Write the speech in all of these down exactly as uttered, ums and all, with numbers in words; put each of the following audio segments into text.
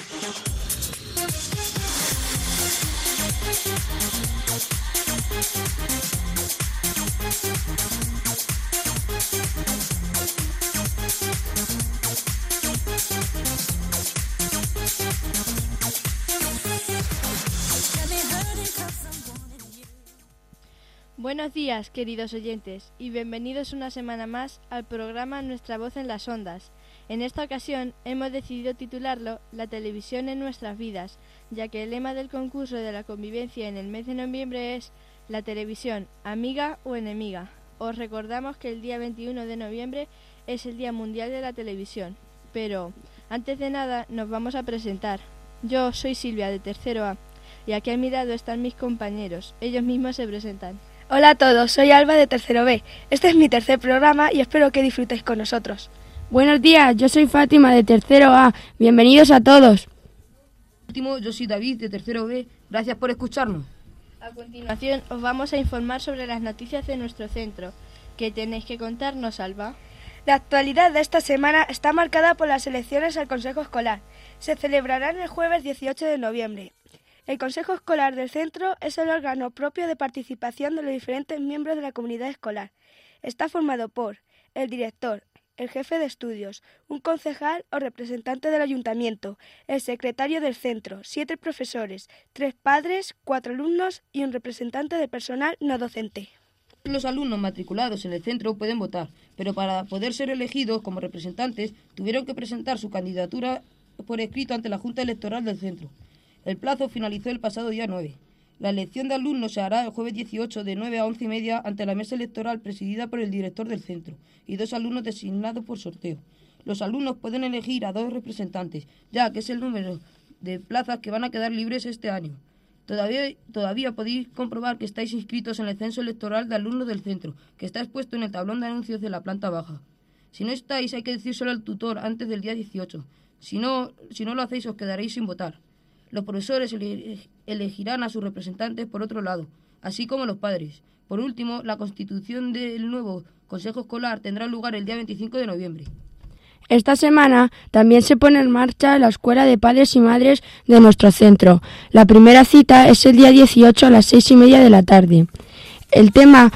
Buenos días, queridos oyentes, y bienvenidos una semana más al programa Nuestra Voz en las Ondas. En esta ocasión hemos decidido titularlo La televisión en nuestras vidas, ya que el lema del concurso de la convivencia en el mes de noviembre es La televisión, amiga o enemiga. Os recordamos que el día veintiuno de noviembre es el Día Mundial de la Televisión. Pero, antes de nada, nos vamos a presentar. Yo soy Silvia, de tercero A, y aquí a mi lado están mis compañeros. Ellos mismos se presentan. Hola a todos, soy Alba de tercero B. Este es mi tercer programa y espero que disfrutéis con nosotros. Buenos días, yo soy Fátima de tercero A. Bienvenidos a todos. Último, yo soy David de tercero B. Gracias por escucharnos. A continuación os vamos a informar sobre las noticias de nuestro centro. ¿Qué tenéis que contarnos, Alba? La actualidad de esta semana está marcada por las elecciones al Consejo Escolar. Se celebrarán el jueves dieciocho de noviembre. El Consejo Escolar del Centro es el órgano propio de participación de los diferentes miembros de la comunidad escolar. Está formado por el director, el jefe de estudios, un concejal o representante del ayuntamiento, el secretario del centro, siete profesores, tres padres, cuatro alumnos y un representante de personal no docente. Los alumnos matriculados en el centro pueden votar, pero para poder ser elegidos como representantes tuvieron que presentar su candidatura por escrito ante la Junta Electoral del centro. El plazo finalizó el pasado día nueve. La elección de alumnos se hará el jueves dieciocho de nueve a once y media ante la mesa electoral presidida por el director del centro y dos alumnos designados por sorteo. Los alumnos pueden elegir a dos representantes, ya que es el número de plazas que van a quedar libres este año. Todavía, todavía podéis comprobar que estáis inscritos en el censo electoral de alumnos del centro, que está expuesto en el tablón de anuncios de la planta baja. Si no estáis, hay que decírselo al tutor antes del día dieciocho. Si no, si no lo hacéis, os quedaréis sin votar. Los profesores elegirán a sus representantes por otro lado, así como los padres. Por último, la constitución del nuevo Consejo Escolar tendrá lugar el día veinticinco de noviembre. Esta semana también se pone en marcha la Escuela de Padres y Madres de nuestro centro. La primera cita es el día dieciocho a las seis y media de la tarde. El tema...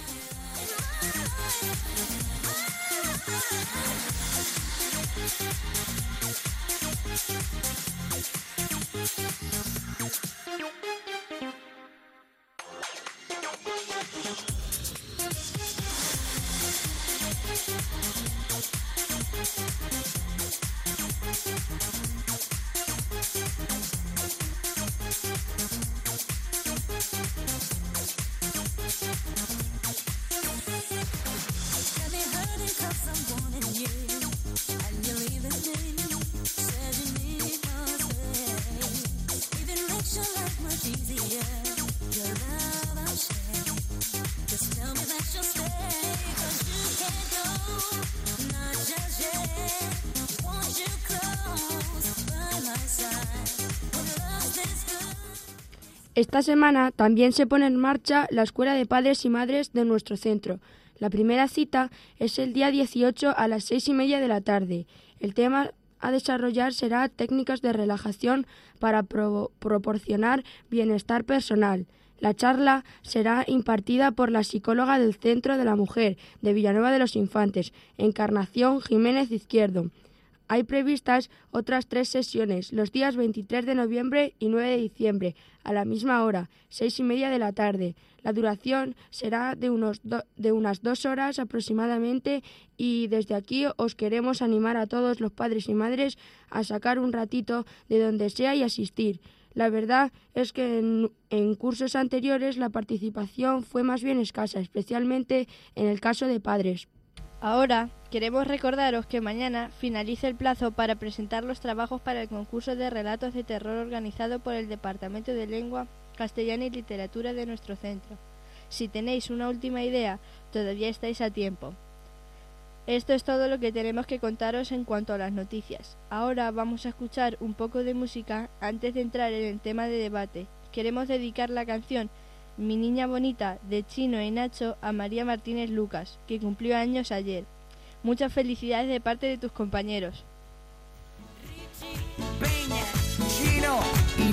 Esta semana también se pone en marcha la Escuela de Padres y Madres de nuestro centro. La primera cita es el día dieciocho a las seis y media de la tarde. El tema a desarrollar será técnicas de relajación para pro- proporcionar bienestar personal. La charla será impartida por la psicóloga del Centro de la Mujer de Villanueva de los Infantes, Encarnación Jiménez Izquierdo. Hay previstas otras tres sesiones, los días veintitrés de noviembre y nueve de diciembre, a la misma hora, seis y media de la tarde. La duración será de, unos do, de unas dos horas aproximadamente y desde aquí os queremos animar a todos los padres y madres a sacar un ratito de donde sea y asistir. La verdad es que en, en cursos anteriores la participación fue más bien escasa, especialmente en el caso de padres. Ahora queremos recordaros que mañana finaliza el plazo para presentar los trabajos para el concurso de relatos de terror organizado por el Departamento de Lengua, Castellana y Literatura de nuestro centro. Si tenéis una última idea, todavía estáis a tiempo. Esto es todo lo que tenemos que contaros en cuanto a las noticias. Ahora vamos a escuchar un poco de música antes de entrar en el tema de debate. Queremos dedicar la canción Mi niña bonita de Chino y Nacho a María Martínez Lucas, que cumplió años ayer. Muchas felicidades de parte de tus compañeros. Richie Peña.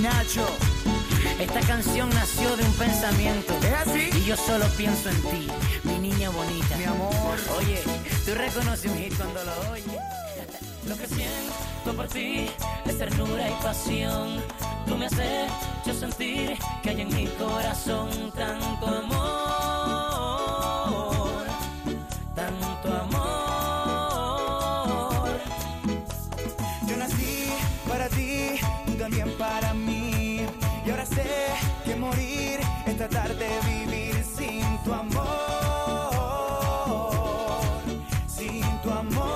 Nacho. Esta canción nació de un pensamiento. ¿Es así? Y yo solo pienso en ti, mi niña bonita. Mi amor. Oye, tú reconoces un hit cuando lo oyes. Lo que siento por ti es ternura y pasión. Tú me has hecho sentir que hay en mi corazón tanto amor, tanto amor. Yo nací para ti, tú también para mí. Y ahora sé que morir es tratar de vivir sin tu amor, sin tu amor.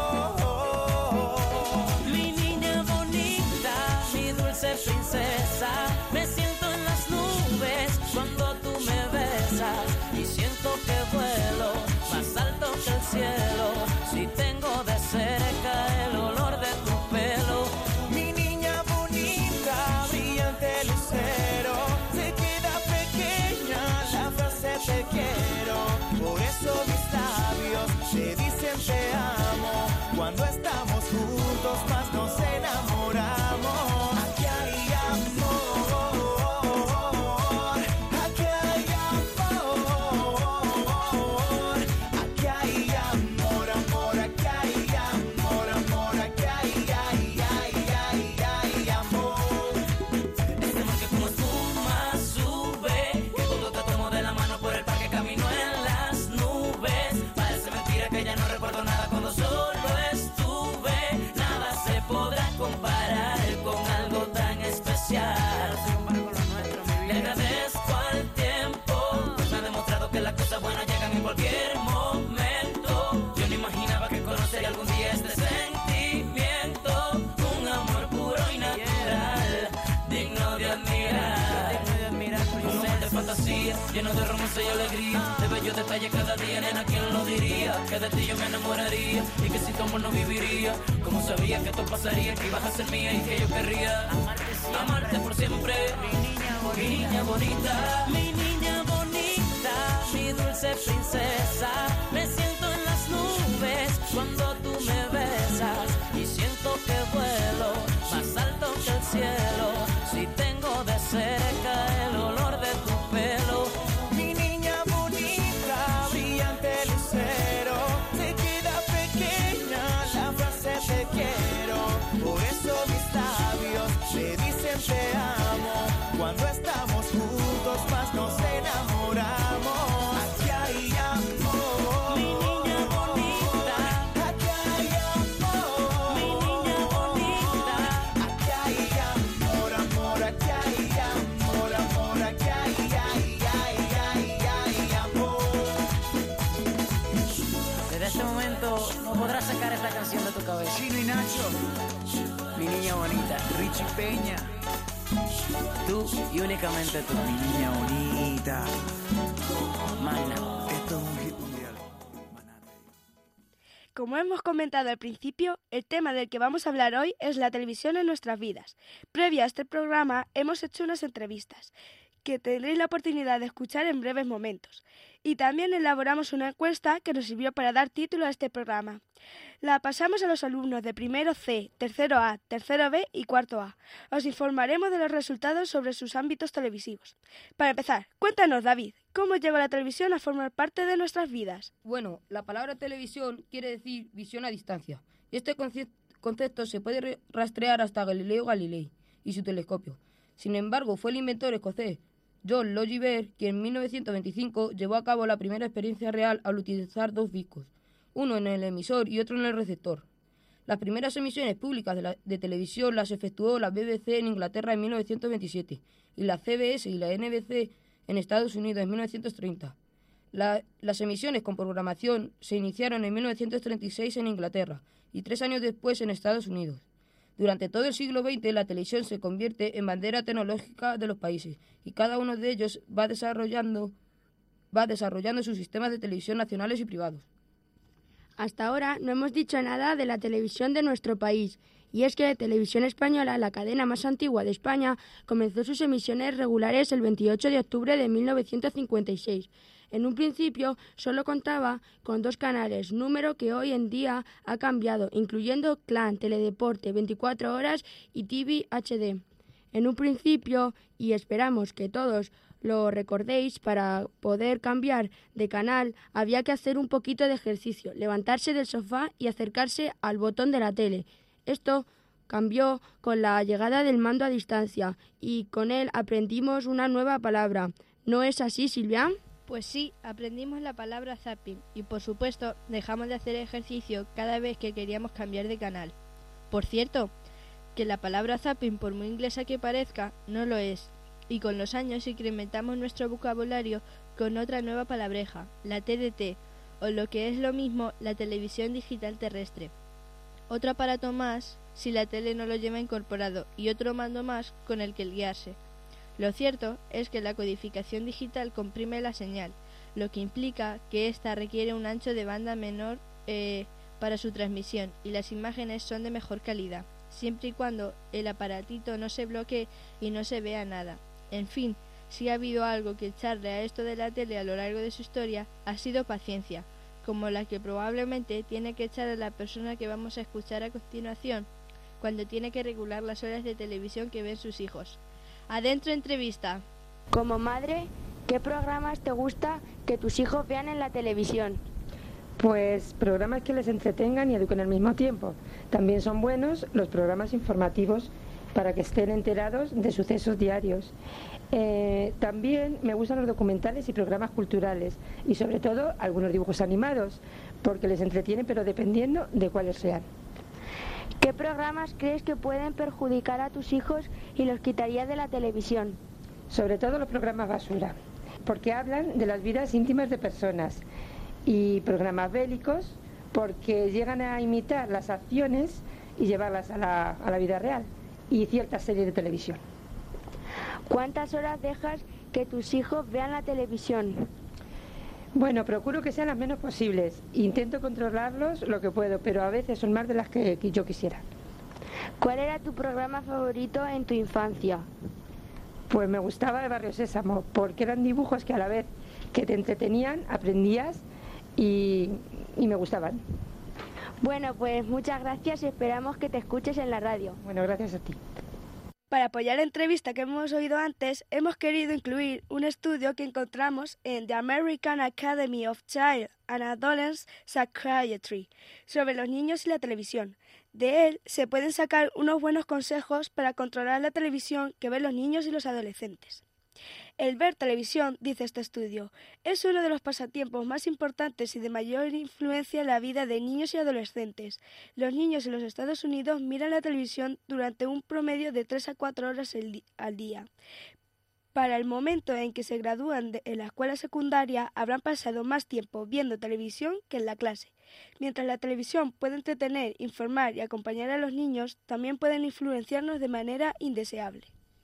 Mi niña bonita, mi dulce princesa, me siento en las nubes cuando tú me besas y siento que vuelo más alto que el cielo si tengo de cerca el olor de tu pelo. Mi niña bonita, brillante lucero, se queda pequeña la frase te quiero. Por eso mis labios te dicen te amo. Cuando estamos juntos más nos enamoramos. Aquí hay amor, aquí hay amor, aquí hay amor, amor, aquí hay amor, amor, aquí hay, ay, ay, ay, ay, amor. Este amor que como espuma sube, que cuando te tomo de la mano por el parque camino en las nubes. Parece mentira que ya no recuerdo nada cuando solo estuve. Nada se podrá comparar con algo tan especial. Le agradezco al tiempo, pues me ha demostrado que las cosas buenas llegan en cualquier momento. Yo no imaginaba que conocería algún día este sentimiento, un amor puro y natural, digno de admirar. Un amor de fantasía, lleno de romance y alegría, de bellos detalles cada día, nena, ¿quién lo diría? Que de ti yo me enamoraría y que sin tu amor no viviría. Como sabía que esto pasaría, que ibas a ser mía y que yo querría amarte por siempre. Mi niña bonita, mi niña bonita, mi dulce princesa, me siento en las nubes cuando tú me besas y siento que vuelo más alto que el cielo si tengo de cerca el olor de tu pelo. Mi niña bonita, brillante lucero, se queda pequeña la frase te quiero. Por eso mis labios te dicen te amo. Cuando estamos juntos más nos enamoramos. Aquí hay amor, Mi niña bonita, aquí hay amor, mi niña bonita. aquí hay amor, amor, aquí hay amor, amor, aquí hay, ay, ay, ay, ay, amor. Desde este momento no podrás sacar esta canción de tu cabeza. Chino y Nacho, Mi niña bonita, Richie Peña, tú y únicamente tú. mi niña bonita. Magna. Esto es un hit mundial. Como hemos comentado al principio, el tema del que vamos a hablar hoy es la televisión en nuestras vidas. Previo a este programa hemos hecho unas entrevistas que tendréis la oportunidad de escuchar en breves momentos. Y también elaboramos una encuesta que nos sirvió para dar título a este programa. La pasamos a los alumnos de primero C, tercero A, tercero B y cuarto A. Os informaremos de los resultados sobre sus ámbitos televisivos. Para empezar, cuéntanos, David, ¿cómo llegó la televisión a formar parte de nuestras vidas? Bueno, la palabra televisión quiere decir visión a distancia. Y este conce- concepto se puede re- rastrear hasta Galileo Galilei y su telescopio. Sin embargo, fue el inventor escocés John Logie Baird quien en mil novecientos veinticinco llevó a cabo la primera experiencia real al utilizar dos discos, uno en el emisor y otro en el receptor. Las primeras emisiones públicas de, la, de televisión las efectuó la B B C en Inglaterra en mil novecientos veintisiete y la C B S y la N B C en Estados Unidos en mil novecientos treinta. La, las emisiones con programación se iniciaron en mil novecientos treinta y seis en Inglaterra y tres años después en Estados Unidos. Durante todo el siglo veinte la televisión se convierte en bandera tecnológica de los países y cada uno de ellos va desarrollando, va desarrollando sus sistemas de televisión nacionales y privados. Hasta ahora no hemos dicho nada de la televisión de nuestro país, y es que Televisión Española, la cadena más antigua de España, comenzó sus emisiones regulares el veintiocho de octubre de mil novecientos cincuenta y seis. En un principio solo contaba con dos canales, número que hoy en día ha cambiado, incluyendo Clan, Teledeporte, veinticuatro horas y T V H D. En un principio, y esperamos que todos lo recordéis, para poder cambiar de canal había que hacer un poquito de ejercicio, levantarse del sofá y acercarse al botón de la tele. Esto cambió con la llegada del mando a distancia y con él aprendimos una nueva palabra. ¿No es así, Silvia? Pues sí, aprendimos la palabra zapping y por supuesto dejamos de hacer ejercicio cada vez que queríamos cambiar de canal. Por cierto, que la palabra zapping, por muy inglesa que parezca, no lo es. Y con los años incrementamos nuestro vocabulario con otra nueva palabreja, la T D T, o lo que es lo mismo, la televisión digital terrestre. Otro aparato más si la tele no lo lleva incorporado y otro mando más con el que guiarse. Lo cierto es que la codificación digital comprime la señal, lo que implica que ésta requiere un ancho de banda menor eh, para su transmisión y las imágenes son de mejor calidad, siempre y cuando el aparatito no se bloquee y no se vea nada. En fin, si ha habido algo que echarle a esto de la tele a lo largo de su historia, ha sido paciencia, como la que probablemente tiene que echar a la persona que vamos a escuchar a continuación, cuando tiene que regular las horas de televisión que ven sus hijos. Adentro entrevista. Como madre, ¿qué programas te gusta que tus hijos vean en la televisión? Pues programas que les entretengan y eduquen al mismo tiempo. También son buenos los programas informativos para que estén enterados de sucesos diarios. Eh, también me gustan los documentales y programas culturales y sobre todo algunos dibujos animados porque les entretienen, pero dependiendo de cuáles sean. ¿Qué programas crees que pueden perjudicar a tus hijos y los quitarías de la televisión? Sobre todo los programas basura, porque hablan de las vidas íntimas de personas, y programas bélicos porque llegan a imitar las acciones y llevarlas a la, a la vida real, y ciertas series de televisión. ¿Cuántas horas dejas que tus hijos vean la televisión? Bueno, procuro que sean las menos posibles. Intento controlarlos lo que puedo, pero a veces son más de las que, que yo quisiera. ¿Cuál era tu programa favorito en tu infancia? Pues me gustaba el Barrio Sésamo, porque eran dibujos que a la vez que te entretenían, aprendías y, y me gustaban. Bueno, pues muchas gracias y esperamos que te escuches en la radio. Bueno, gracias a ti. Para apoyar la entrevista que hemos oído antes, hemos querido incluir un estudio que encontramos en The American Academy of Child and Adolescent Psychiatry sobre los niños y la televisión. De él se pueden sacar unos buenos consejos para controlar la televisión que ven los niños y los adolescentes. El ver televisión, dice este estudio, es uno de los pasatiempos más importantes y de mayor influencia en la vida de niños y adolescentes. Los niños en los Estados Unidos miran la televisión durante un promedio de tres a cuatro horas al día. Para el momento en que se gradúan de, en la escuela secundaria, habrán pasado más tiempo viendo televisión que en la clase. Mientras la televisión puede entretener, informar y acompañar a los niños, también pueden influenciarnos de manera indeseable.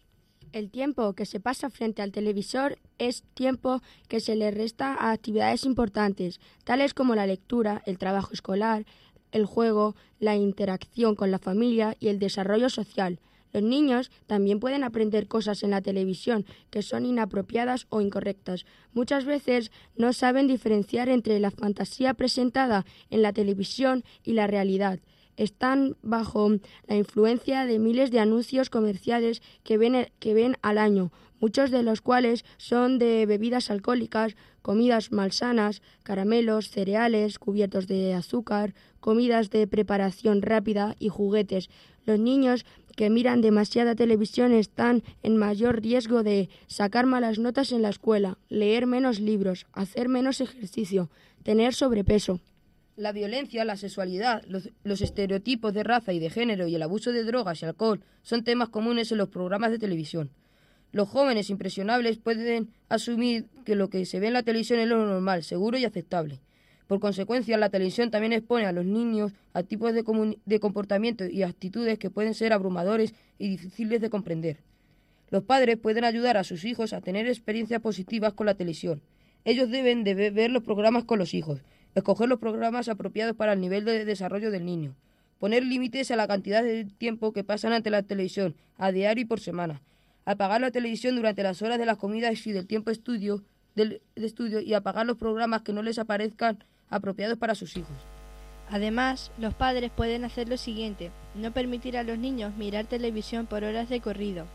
El tiempo que se pasa frente al televisor es tiempo que se le resta a actividades importantes, tales como la lectura, el trabajo escolar, el juego, la interacción con la familia y el desarrollo social. Los niños también pueden aprender cosas en la televisión que son inapropiadas o incorrectas. Muchas veces no saben diferenciar entre la fantasía presentada en la televisión y la realidad. Están bajo la influencia de miles de anuncios comerciales que ven, que ven al año, muchos de los cuales son de bebidas alcohólicas, comidas malsanas, caramelos, cereales cubiertos de azúcar, comidas de preparación rápida y juguetes. Los niños que miran demasiada televisión están en mayor riesgo de sacar malas notas en la escuela, leer menos libros, hacer menos ejercicio, tener sobrepeso. La violencia, la sexualidad, los, los estereotipos de raza y de género y el abuso de drogas y alcohol son temas comunes en los programas de televisión. Los jóvenes impresionables pueden asumir que lo que se ve en la televisión es lo normal, seguro y aceptable. Por consecuencia, la televisión también expone a los niños a tipos de, de comportamiento y actitudes que pueden ser abrumadores y difíciles de comprender. Los padres pueden ayudar a sus hijos a tener experiencias positivas con la televisión. Ellos deben de ver los programas con los hijos, escoger los programas apropiados para el nivel de desarrollo del niño, poner límites a la cantidad de tiempo que pasan ante la televisión, a diario y por semana, apagar la televisión durante las horas de las comidas y del tiempo estudio, del, de estudio y apagar los programas que no les aparezcan apropiados para sus hijos. Además, los padres pueden hacer lo siguiente: no permitir a los niños mirar televisión por horas de corrido,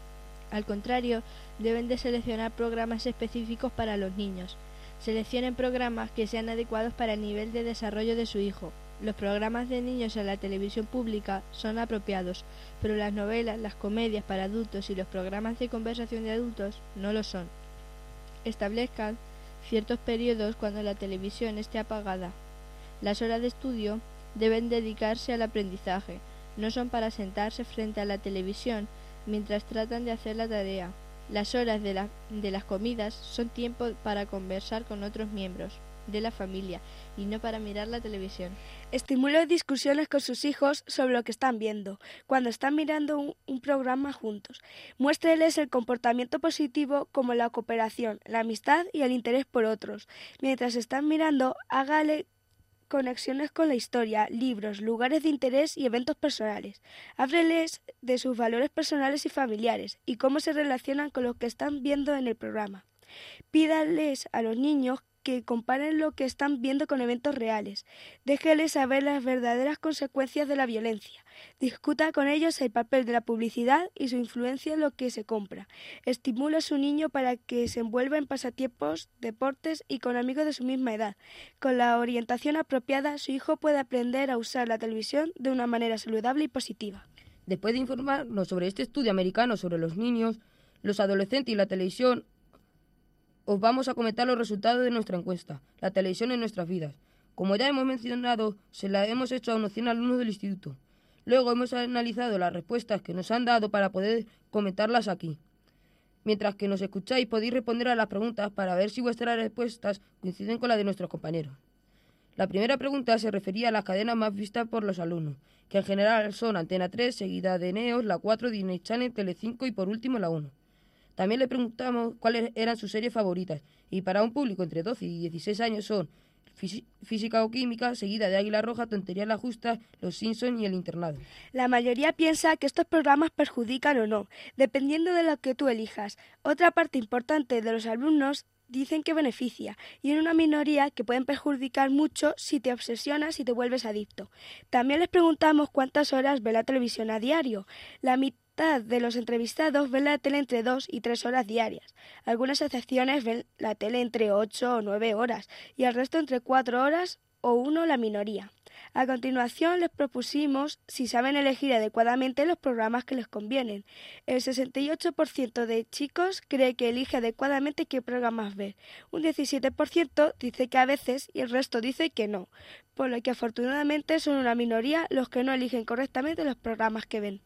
Al contrario, deben de seleccionar programas específicos para los niños. Seleccionen programas que sean adecuados para el nivel de desarrollo de su hijo. Los programas de niños en la televisión pública son apropiados, pero las novelas, las comedias para adultos y los programas de conversación de adultos no lo son. Establezcan ciertos periodos cuando la televisión esté apagada. Las horas de estudio deben dedicarse al aprendizaje, no son para sentarse frente a la televisión mientras tratan de hacer la tarea. Las horas de, la, de las comidas son tiempo para conversar con otros miembros de la familia y no para mirar la televisión. Estimule discusiones con sus hijos sobre lo que están viendo, cuando están mirando un, un programa juntos. Muéstreles el comportamiento positivo como la cooperación, la amistad y el interés por otros. Mientras están mirando, hágale conexiones con la historia, libros, lugares de interés y eventos personales. Hábleles de sus valores personales y familiares y cómo se relacionan con lo que están viendo en el programa. Pídales a los niños que comparen lo que están viendo con eventos reales. Déjeles saber las verdaderas consecuencias de la violencia. Discuta con ellos el papel de la publicidad y su influencia en lo que se compra. Estimule a su niño para que se envuelva en pasatiempos, deportes y con amigos de su misma edad. Con la orientación apropiada, su hijo puede aprender a usar la televisión de una manera saludable y positiva. Después de informarnos sobre este estudio americano sobre los niños, los adolescentes y la televisión, os vamos a comentar los resultados de nuestra encuesta, la televisión en nuestras vidas. Como ya hemos mencionado, se la hemos hecho a unos cien alumnos del instituto. Luego hemos analizado las respuestas que nos han dado para poder comentarlas aquí. Mientras que nos escucháis, podéis responder a las preguntas para ver si vuestras respuestas coinciden con las de nuestros compañeros. La primera pregunta se refería a las cadenas más vistas por los alumnos, que en general son Antena tres, seguida de Neos, La cuatro, Disney Channel, Telecinco y por último La uno. También le preguntamos cuáles eran sus series favoritas, y para un público entre doce y dieciséis años son Física o Química, seguida de Águila Roja, Tonterías las Justas, Los Simpson y El Internado. La mayoría piensa que estos programas perjudican o no, dependiendo de lo que tú elijas. Otra parte importante de los alumnos dicen que beneficia, y en una minoría que pueden perjudicar mucho si te obsesionas y te vuelves adicto. También les preguntamos cuántas horas ve la televisión a diario. La mitad de los entrevistados ven la tele entre dos y tres horas diarias. Algunas excepciones ven la tele entre ocho o nueve horas y el resto entre cuatro horas o uno la minoría. A continuación les propusimos si saben elegir adecuadamente los programas que les convienen. El sesenta y ocho por ciento de chicos cree que elige adecuadamente qué programas ver. Un diecisiete por ciento dice que a veces y el resto dice que no, por lo que afortunadamente son una minoría los que no eligen correctamente los programas que ven.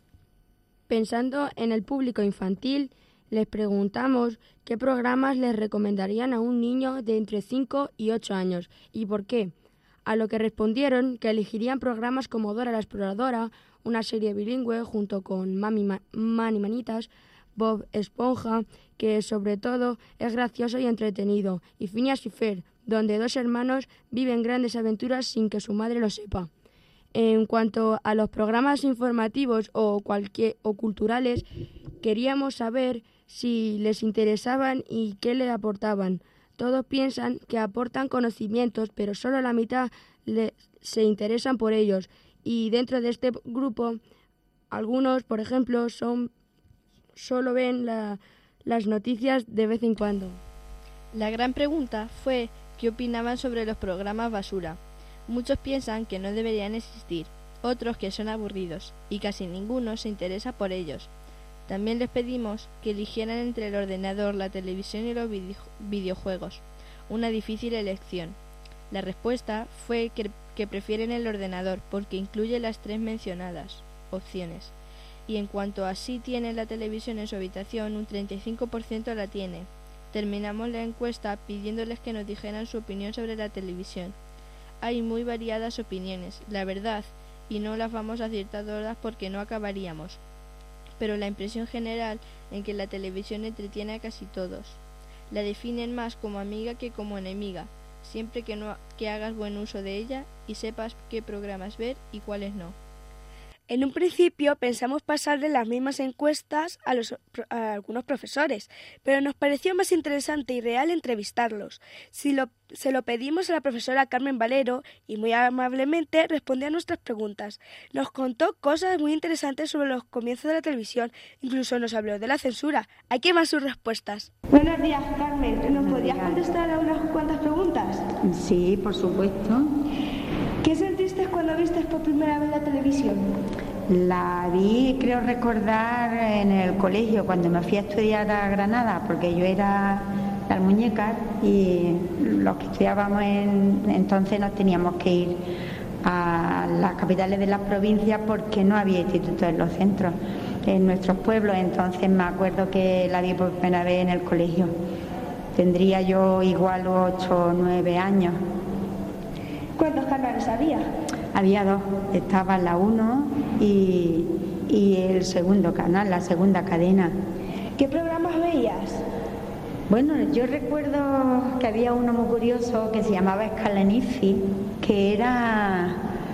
Pensando en el público infantil, les preguntamos qué programas les recomendarían a un niño de entre cinco y ocho años y por qué. A lo que respondieron que elegirían programas como Dora la Exploradora, una serie bilingüe junto con Mami Ma- Mani Manitas, Bob Esponja, que sobre todo es gracioso y entretenido, y Phineas y Ferb, donde dos hermanos viven grandes aventuras sin que su madre lo sepa. En cuanto a los programas informativos o, cualquier, o culturales, queríamos saber si les interesaban y qué le aportaban. Todos piensan que aportan conocimientos, pero solo la mitad le, se interesan por ellos. Y dentro de este grupo, algunos, por ejemplo, son solo ven la, las noticias de vez en cuando. La gran pregunta fue qué opinaban sobre los programas basura. Muchos piensan que no deberían existir, otros que son aburridos, y casi ninguno se interesa por ellos. También les pedimos que eligieran entre el ordenador, la televisión y los video- videojuegos, una difícil elección. La respuesta fue que, que prefieren el ordenador porque incluye las tres mencionadas opciones. Y en cuanto a si tienen la televisión en su habitación, un treinta y cinco por ciento la tiene. Terminamos la encuesta pidiéndoles que nos dijeran su opinión sobre la televisión. Hay muy variadas opiniones, la verdad, y no las vamos a citar todas porque no acabaríamos. Pero la impresión general en que la televisión entretiene a casi todos. La definen más como amiga que como enemiga, siempre que, no, que hagas buen uso de ella y sepas qué programas ver y cuáles no. En un principio pensamos pasarle las mismas encuestas a, los, a algunos profesores, pero nos pareció más interesante y real entrevistarlos. Si lo, se lo pedimos a la profesora Carmen Valero y muy amablemente respondió a nuestras preguntas. Nos contó cosas muy interesantes sobre los comienzos de la televisión, incluso nos habló de la censura. Hay que más sus respuestas. Buenos días, Carmen. ¿Nos podrías contestar a unas cuantas preguntas? Sí, por supuesto. ¿Qué sentiste cuando viste por primera vez la televisión? La vi, creo recordar, en el colegio, cuando me fui a estudiar a Granada, porque yo era las muñecas y los que estudiábamos en, entonces nos teníamos que ir a las capitales de las provincias porque no había institutos en los centros, en nuestros pueblos. Entonces me acuerdo que la vi por primera vez en el colegio. Tendría yo igual ocho o nueve años. ¿Cuántos canales había? Había dos, estaba la uno y, y el segundo canal, la segunda cadena. ¿Qué programas veías? Bueno, yo recuerdo que había uno muy curioso que se llamaba Scalanici, que era,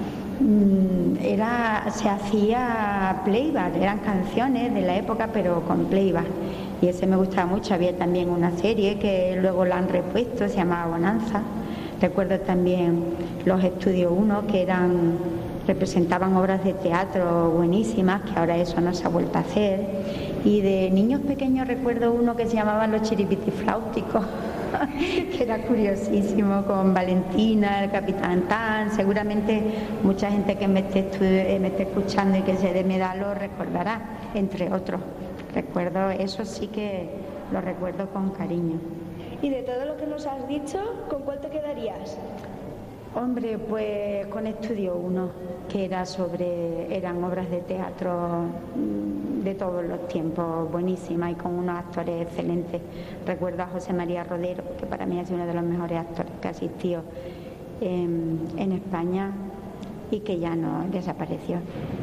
era se hacía playback, eran canciones de la época pero con playback. Y ese me gustaba mucho. Había también una serie que luego la han repuesto, se llamaba Bonanza. Recuerdo también los Estudios uno, que eran representaban obras de teatro buenísimas, que ahora eso no se ha vuelto a hacer. Y de niños pequeños recuerdo uno que se llamaba Los Chiripitifláuticos, que era curiosísimo, con Valentina, el Capitán Tan. Seguramente mucha gente que me esté, estu- me esté escuchando y que sea de mi edad lo recordará, entre otros. Recuerdo, eso sí que lo recuerdo con cariño. Y de todo lo que nos has dicho, ¿con cuál te quedarías? Hombre, pues con Estudio uno, que era sobre, eran obras de teatro de todos los tiempos, buenísimas y con unos actores excelentes. Recuerdo a José María Rodero, que para mí ha sido uno de los mejores actores que ha asistido en, en España y que ya no desapareció.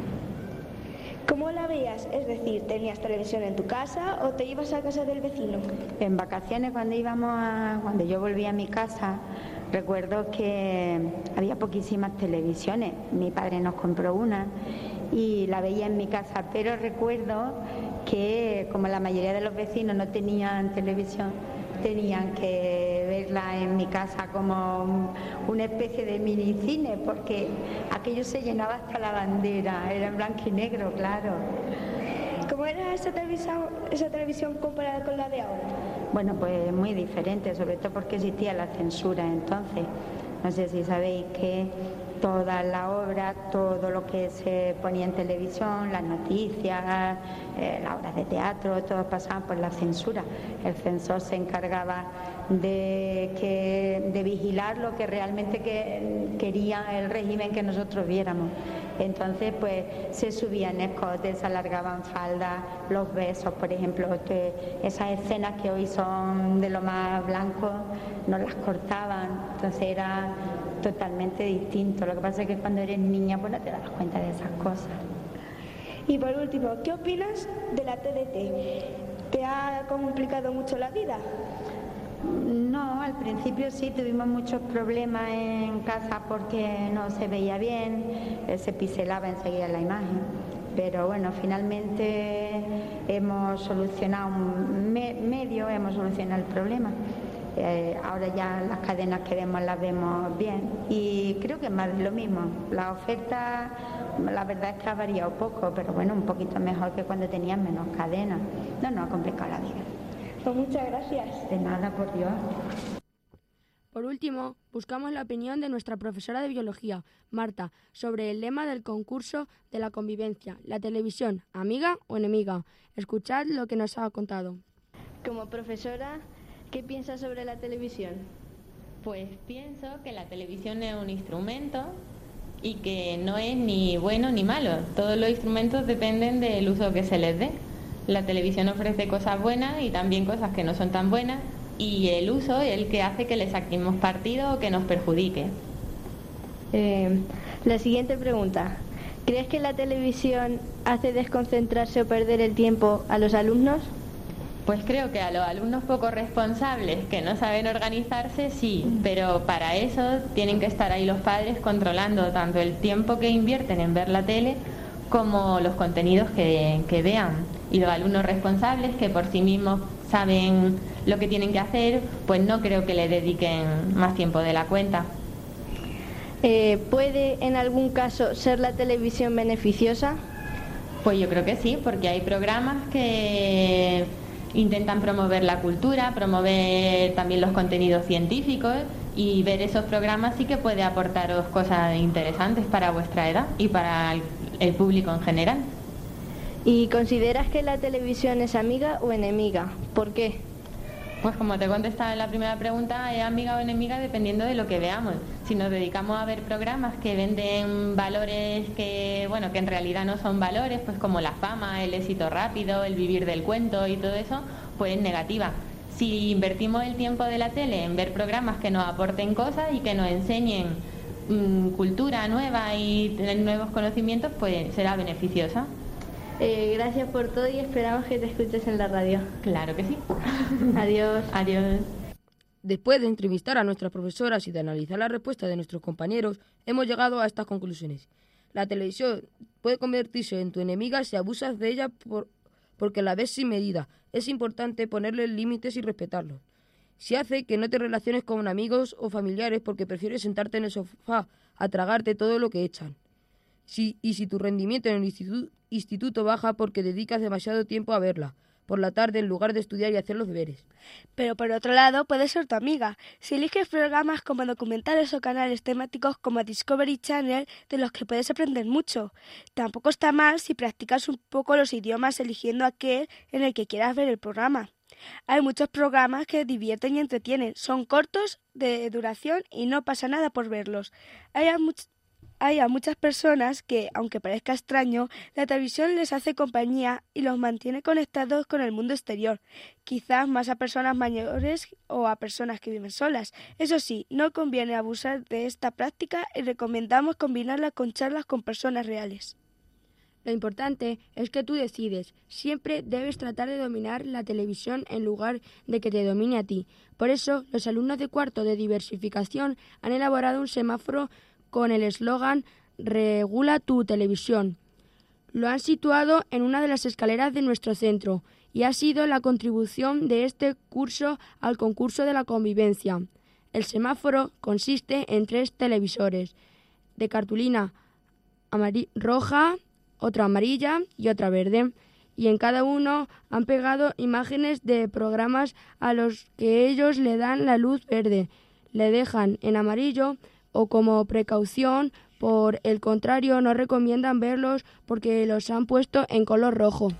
¿Cómo la veías? Es decir, ¿tenías televisión en tu casa o te ibas a casa del vecino? En vacaciones, cuando íbamos a, cuando yo volvía a mi casa, recuerdo que había poquísimas televisiones. Mi padre nos compró una y la veía en mi casa, pero recuerdo que como la mayoría de los vecinos no tenían televisión, tenían que verla en mi casa como una especie de minicine, porque aquello se llenaba hasta la bandera, era en blanco y negro, claro. ¿Cómo era esa televisión, esa televisión comparada con la de ahora? Bueno, pues muy diferente, sobre todo porque existía la censura entonces. No sé si sabéis que toda la obra, todo lo que se ponía en televisión, las noticias, eh, las obras de teatro, todo pasaban por la censura. El censor se encargaba de, que, de vigilar lo que realmente que, quería el régimen que nosotros viéramos. Entonces, pues se subían escotes, se alargaban faldas, los besos, por ejemplo, que esas escenas que hoy son de lo más blanco, nos las cortaban. Entonces era totalmente distinto. Lo que pasa es que cuando eres niña pues no te das cuenta de esas cosas. Y por último, ¿qué opinas de la T D T? ¿Te ha complicado mucho la vida? No, al principio sí tuvimos muchos problemas en casa porque no se veía bien, se pixelaba enseguida la imagen. Pero bueno, finalmente hemos solucionado un me- medio, hemos solucionado el problema. Eh, ahora ya las cadenas que vemos las vemos bien y creo que es más de lo mismo. La oferta, la verdad es que ha variado poco, pero bueno, un poquito mejor que cuando tenían menos cadenas. No nos ha complicado la vida. Pues muchas gracias. De nada, por Dios. Por último, buscamos la opinión de nuestra profesora de biología, Marta, sobre el lema del concurso de la convivencia, la televisión, amiga o enemiga. Escuchad lo que nos ha contado. Como profesora, ¿qué piensas sobre la televisión? Pues pienso que la televisión es un instrumento y que no es ni bueno ni malo. Todos los instrumentos dependen del uso que se les dé. La televisión ofrece cosas buenas y también cosas que no son tan buenas, y el uso es el que hace que le saquemos partido o que nos perjudique. Eh, la siguiente pregunta. ¿Crees que la televisión hace desconcentrarse o perder el tiempo a los alumnos? Pues creo que a los alumnos poco responsables que no saben organizarse, sí, pero para eso tienen que estar ahí los padres controlando tanto el tiempo que invierten en ver la tele como los contenidos que, que vean. Y los alumnos responsables, que por sí mismos saben lo que tienen que hacer, pues no creo que le dediquen más tiempo de la cuenta. Eh, ¿Puede en algún caso ser la televisión beneficiosa? Pues yo creo que sí, porque hay programas que intentan promover la cultura, promover también los contenidos científicos, y ver esos programas sí que puede aportaros cosas interesantes para vuestra edad y para el, el público en general. ¿Y consideras que la televisión es amiga o enemiga? ¿Por qué? Pues como te contestaba en la primera pregunta, es amiga o enemiga dependiendo de lo que veamos. Si nos dedicamos a ver programas que venden valores que, bueno, que en realidad no son valores, pues como la fama, el éxito rápido, el vivir del cuento y todo eso, pues es negativa. Si invertimos el tiempo de la tele en ver programas que nos aporten cosas y que nos enseñen mmm, cultura nueva y tener nuevos conocimientos, pues será beneficiosa. Eh, gracias por todo y esperamos que te escuches en la radio. Claro que sí. Adiós. Adiós. Después de entrevistar a nuestras profesoras y de analizar la respuesta de nuestros compañeros, hemos llegado a estas conclusiones. La televisión puede convertirse en tu enemiga si abusas de ella por, porque la ves sin medida. Es importante ponerle límites y respetarlos. Si hace que no te relaciones con amigos o familiares porque prefieres sentarte en el sofá a tragarte todo lo que echan. Si, y si tu rendimiento en el instituto, instituto baja porque dedicas demasiado tiempo a verla por la tarde en lugar de estudiar y hacer los deberes. Pero por otro lado puede ser tu amiga si eliges programas como documentales o canales temáticos como Discovery Channel, de los que puedes aprender mucho. Tampoco está mal si practicas un poco los idiomas eligiendo aquel en el que quieras ver el programa. Hay muchos programas que divierten y entretienen, son cortos de duración y no pasa nada por verlos. Hay much- Hay a muchas personas que, aunque parezca extraño, la televisión les hace compañía y los mantiene conectados con el mundo exterior, quizás más a personas mayores o a personas que viven solas. Eso sí, no conviene abusar de esta práctica y recomendamos combinarla con charlas con personas reales. Lo importante es que tú decides. Siempre debes tratar de dominar la televisión en lugar de que te domine a ti. Por eso, los alumnos de cuarto de diversificación han elaborado un semáforo con el eslogan «Regula tu televisión». Lo han situado en una de las escaleras de nuestro centro y ha sido la contribución de este curso al concurso de la convivencia. El semáforo consiste en tres televisores de cartulina amari- roja, otra amarilla y otra verde, y en cada uno han pegado imágenes de programas a los que ellos le dan la luz verde, le dejan en amarillo o como precaución, por el contrario, no recomiendan verlos porque los han puesto en color rojo.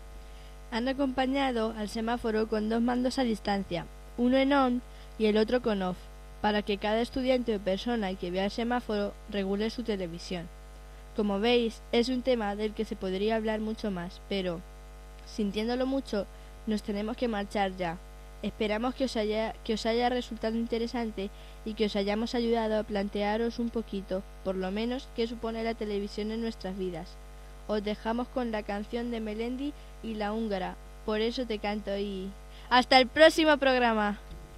Han acompañado al semáforo con dos mandos a distancia, uno en on y el otro con off, para que cada estudiante o persona que vea el semáforo regule su televisión. Como veis, es un tema del que se podría hablar mucho más, pero, sintiéndolo mucho, nos tenemos que marchar ya. Esperamos que os haya, que os haya resultado interesante y que os hayamos ayudado a plantearos un poquito, por lo menos, qué supone la televisión en nuestras vidas. Os dejamos con la canción de Melendi y La Húngara, Por eso te canto, y... ¡hasta el próximo programa!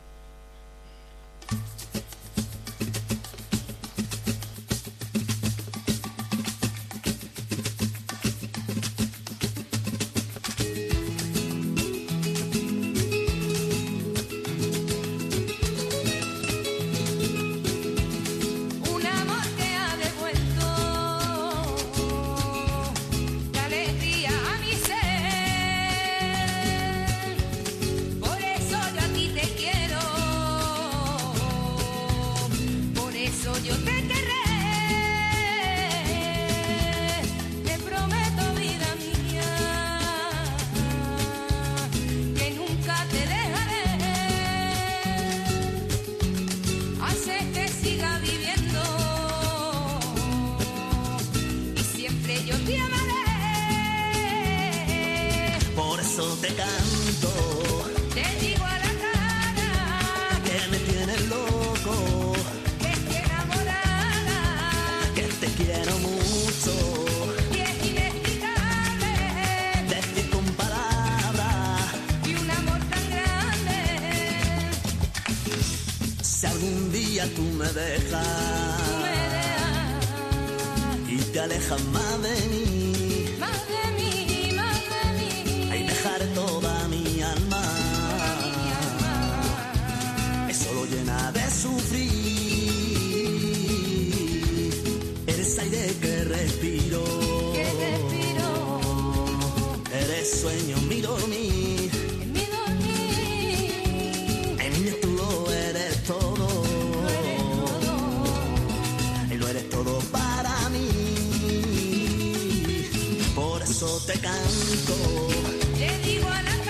Te canto, te digo a la cara que me tienes loco, que estoy enamorada, que te quiero mucho, y es inexplicable decir con palabras y un amor tan grande. Si algún día tú me dejas, tú me dejas y te alejas más de mí, que sueño en mi dormir. En mi dormir. Ay, niña, tú lo eres todo. Lo eres todo. Y lo eres todo para mí. Por eso te canto. Le digo a la